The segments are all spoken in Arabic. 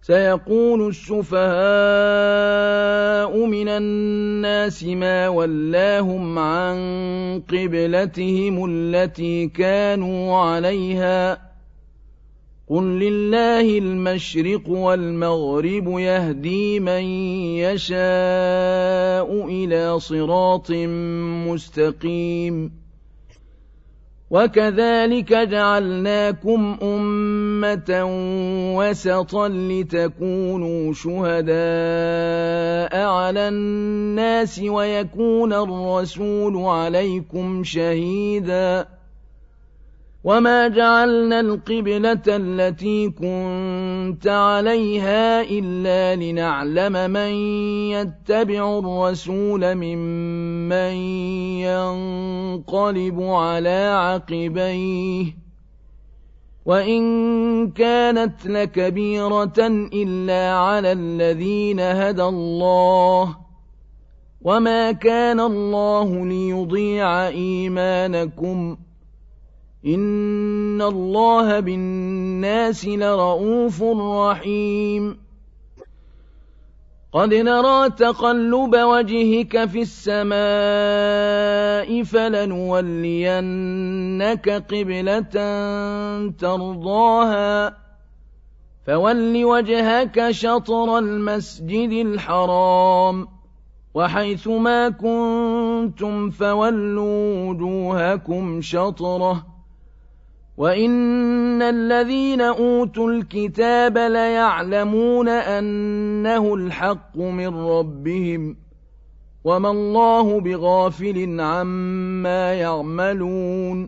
سيقول السفهاء من الناس ما ولاهم عن قبلتهم التي كانوا عليها قل لله المشرق والمغرب يهدي من يشاء إلى صراط مستقيم وكذلك جعلناكم أمة وسطا لتكونوا شهداء على الناس ويكون الرسول عليكم شهيدا وما جعلنا القبلة التي كنت عليها إلا لنعلم من يتبع الرسول ممن ينقلب على عقبيه وإن كانت لكبيرة إلا على الذين هدى الله وما كان الله ليضيع إيمانكم إن الله بالناس لرءوف رحيم قد نرى تقلب وجهك في السماء فلنولينك قبلة ترضاها فول وجهك شطر المسجد الحرام وحيث ما كنتم فولوا وجوهكم شطره وإن الذين أوتوا الكتاب ليعلمون أنه الحق من ربهم وما الله بغافل عما يعملون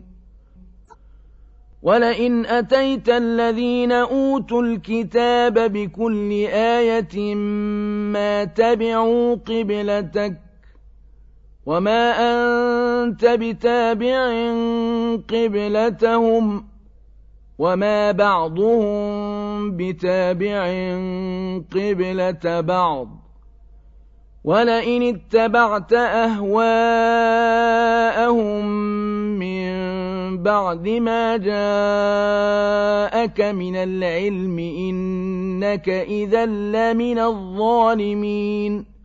ولئن أتيت الذين أوتوا الكتاب بكل آية ما تبعوا قبلتك وما أنت بتابع قبلتهم وما بعضهم بتابع قبلة بعض ولئن اتبعت أهواءهم من بعد ما جاءك من العلم إنك إذا لمن الظالمين